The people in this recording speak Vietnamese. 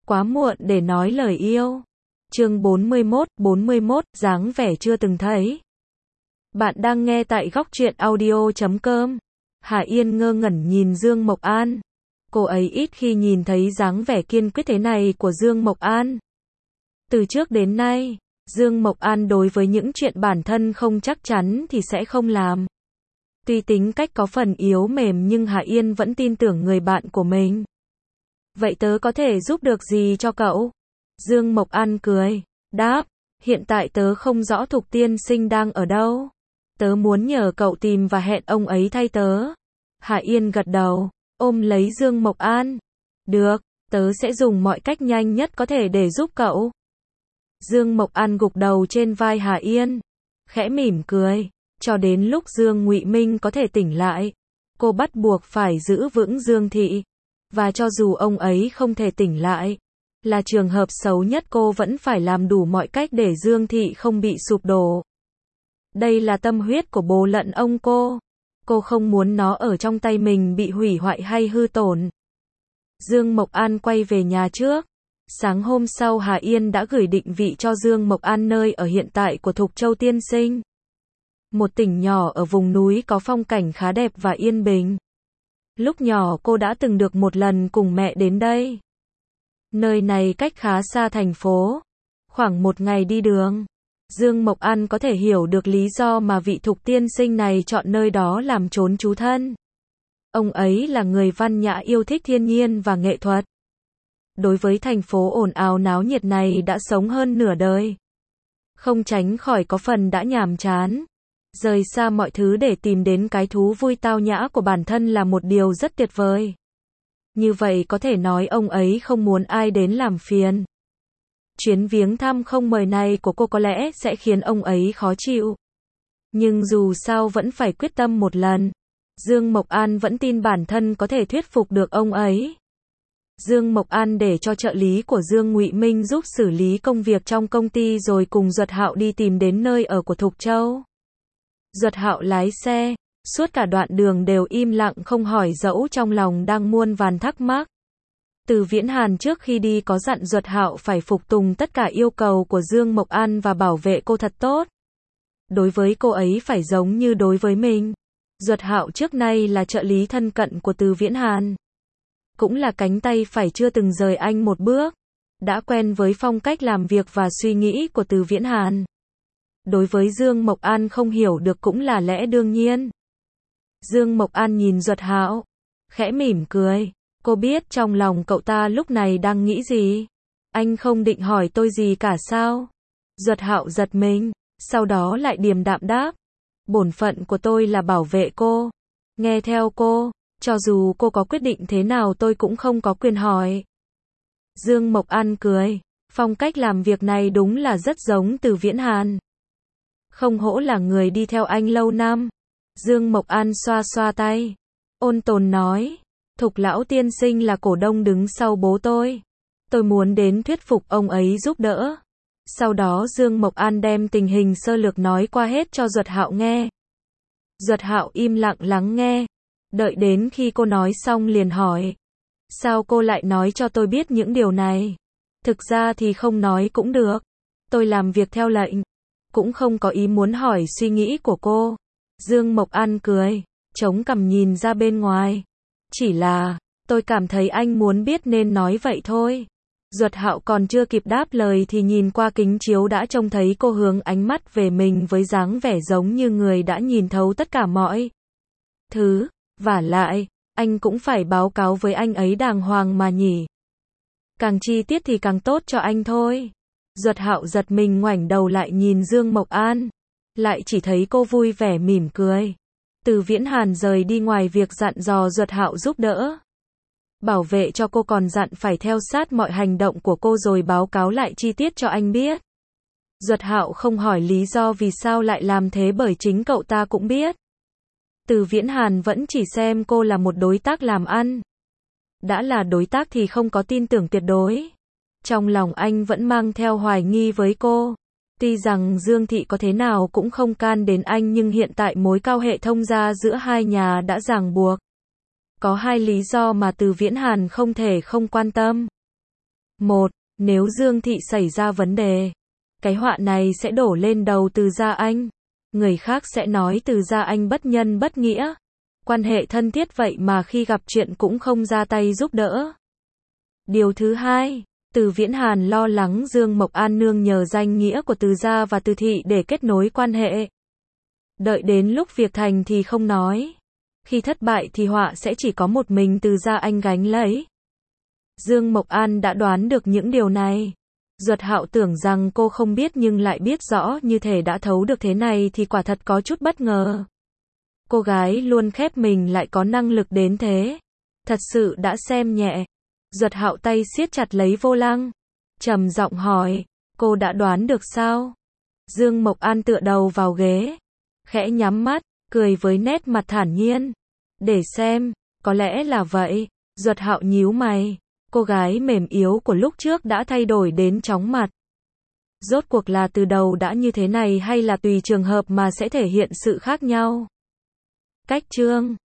quá muộn để nói lời yêu. Chương 41, dáng vẻ chưa từng thấy. Bạn đang nghe tại góc truyện audio.com. Hà Yên ngơ ngẩn nhìn Dương Mộc An. Cô ấy ít khi nhìn thấy dáng vẻ kiên quyết thế này của Dương Mộc An. Từ trước đến nay, Dương Mộc An đối với những chuyện bản thân không chắc chắn thì sẽ không làm. Tuy tính cách có phần yếu mềm nhưng Hà Yên vẫn tin tưởng người bạn của mình. Vậy tớ có thể giúp được gì cho cậu? Dương Mộc An cười, đáp, hiện tại tớ không rõ Thục tiên sinh đang ở đâu. Tớ muốn nhờ cậu tìm và hẹn ông ấy thay tớ. Hà Yên gật đầu, ôm lấy Dương Mộc An. Được, tớ sẽ dùng mọi cách nhanh nhất có thể để giúp cậu. Dương Mộc An gục đầu trên vai Hà Yên, khẽ mỉm cười. Cho đến lúc Dương Ngụy Minh có thể tỉnh lại, cô bắt buộc phải giữ vững Dương Thị. Và cho dù ông ấy không thể tỉnh lại, là trường hợp xấu nhất cô vẫn phải làm đủ mọi cách để Dương Thị không bị sụp đổ. Đây là tâm huyết của bố lẫn ông cô. Cô không muốn nó ở trong tay mình bị hủy hoại hay hư tổn. Dương Mộc An quay về nhà trước. Sáng hôm sau Hà Yên đã gửi định vị cho Dương Mộc An nơi ở hiện tại của Thục Châu tiên sinh. Một tỉnh nhỏ ở vùng núi có phong cảnh khá đẹp và yên bình. Lúc nhỏ cô đã từng được một lần cùng mẹ đến đây. Nơi này cách khá xa thành phố, khoảng một ngày đi đường. Dương Mộc An có thể hiểu được lý do mà vị Thục tiên sinh này chọn nơi đó làm trốn trú thân. Ông ấy là người văn nhã yêu thích thiên nhiên và nghệ thuật. Đối với thành phố ồn ào náo nhiệt này đã sống hơn nửa đời. Không tránh khỏi có phần đã nhàm chán. Rời xa mọi thứ để tìm đến cái thú vui tao nhã của bản thân là một điều rất tuyệt vời. Như vậy có thể nói ông ấy không muốn ai đến làm phiền. Chuyến viếng thăm không mời này của cô có lẽ sẽ khiến ông ấy khó chịu. Nhưng dù sao vẫn phải quyết tâm một lần. Dương Mộc An vẫn tin bản thân có thể thuyết phục được ông ấy. Dương Mộc An để cho trợ lý của Dương Ngụy Minh giúp xử lý công việc trong công ty rồi cùng Duật Hạo đi tìm đến nơi ở của Thục Châu. Duật Hạo lái xe, suốt cả đoạn đường đều im lặng không hỏi dẫu trong lòng đang muôn vàn thắc mắc. Từ Viễn Hàn trước khi đi có dặn Duật Hạo phải phục tùng tất cả yêu cầu của Dương Mộc An và bảo vệ cô thật tốt. Đối với cô ấy phải giống như đối với mình. Duật Hạo trước nay là trợ lý thân cận của Từ Viễn Hàn. Cũng là cánh tay phải chưa từng rời anh một bước. Đã quen với phong cách làm việc và suy nghĩ của Từ Viễn Hàn. Đối với Dương Mộc An không hiểu được cũng là lẽ đương nhiên. Dương Mộc An nhìn Duật Hạo, khẽ mỉm cười. Cô biết trong lòng cậu ta lúc này đang nghĩ gì. Anh không định hỏi tôi gì cả sao? Duật Hạo giật mình, sau đó lại điềm đạm đáp. Bổn phận của tôi là bảo vệ cô. Nghe theo cô, cho dù cô có quyết định thế nào tôi cũng không có quyền hỏi. Dương Mộc An cười, phong cách làm việc này đúng là rất giống Từ Viễn Hàn. Không hổ là người đi theo anh lâu năm. Dương Mộc An xoa xoa tay, ôn tồn nói, Thục lão tiên sinh là cổ đông đứng sau bố tôi. Tôi muốn đến thuyết phục ông ấy giúp đỡ. Sau đó Dương Mộc An đem tình hình sơ lược nói qua hết cho Duật Hạo nghe. Duật Hạo im lặng lắng nghe. Đợi đến khi cô nói xong liền hỏi. Sao cô lại nói cho tôi biết những điều này? Thực ra thì không nói cũng được. Tôi làm việc theo lệnh. Cũng không có ý muốn hỏi suy nghĩ của cô. Dương Mộc An cười, chống cằm nhìn ra bên ngoài. Chỉ là, tôi cảm thấy anh muốn biết nên nói vậy thôi. Duật Hạo còn chưa kịp đáp lời thì nhìn qua kính chiếu đã trông thấy cô hướng ánh mắt về mình với dáng vẻ giống như người đã nhìn thấu tất cả mọi thứ. Vả lại, anh cũng phải báo cáo với anh ấy đàng hoàng mà nhỉ. Càng chi tiết thì càng tốt cho anh thôi. Duật Hạo giật mình ngoảnh đầu lại nhìn Dương Mộc An. Lại chỉ thấy cô vui vẻ mỉm cười. Từ Viễn Hàn rời đi ngoài việc dặn dò Duật Hạo giúp đỡ. Bảo vệ cho cô còn dặn phải theo sát mọi hành động của cô rồi báo cáo lại chi tiết cho anh biết. Duật Hạo không hỏi lý do vì sao lại làm thế bởi chính cậu ta cũng biết. Từ Viễn Hàn vẫn chỉ xem cô là một đối tác làm ăn. Đã là đối tác thì không có tin tưởng tuyệt đối. Trong lòng anh vẫn mang theo hoài nghi với cô. Tuy rằng Dương Thị có thế nào cũng không can đến anh nhưng hiện tại mối cao hệ thông gia giữa hai nhà đã ràng buộc. Có hai lý do mà Từ Viễn Hàn không thể không quan tâm. 1. Nếu Dương Thị xảy ra vấn đề, cái họa này sẽ đổ lên đầu Từ gia anh. Người khác sẽ nói Từ gia anh bất nhân bất nghĩa. Quan hệ thân thiết vậy mà khi gặp chuyện cũng không ra tay giúp đỡ. Điều thứ hai, Từ Viễn Hàn lo lắng Dương Mộc An nương nhờ danh nghĩa của Từ gia và Từ thị để kết nối quan hệ. Đợi đến lúc việc thành thì không nói. Khi thất bại thì họa sẽ chỉ có một mình Từ gia anh gánh lấy. Dương Mộc An đã đoán được những điều này. Duật Hạo tưởng rằng cô không biết nhưng lại biết rõ như thể đã thấu được thế này thì quả thật có chút bất ngờ. Cô gái luôn khép mình lại có năng lực đến thế. Thật sự đã xem nhẹ. Duật Hạo tay siết chặt lấy vô lăng. Trầm giọng hỏi, cô đã đoán được sao? Dương Mộc An tựa đầu vào ghế. Khẽ nhắm mắt, cười với nét mặt thản nhiên. Để xem, có lẽ là vậy. Duật Hạo nhíu mày. Cô gái mềm yếu của lúc trước đã thay đổi đến chóng mặt. Rốt cuộc là từ đầu đã như thế này hay là tùy trường hợp mà sẽ thể hiện sự khác nhau? Cách chương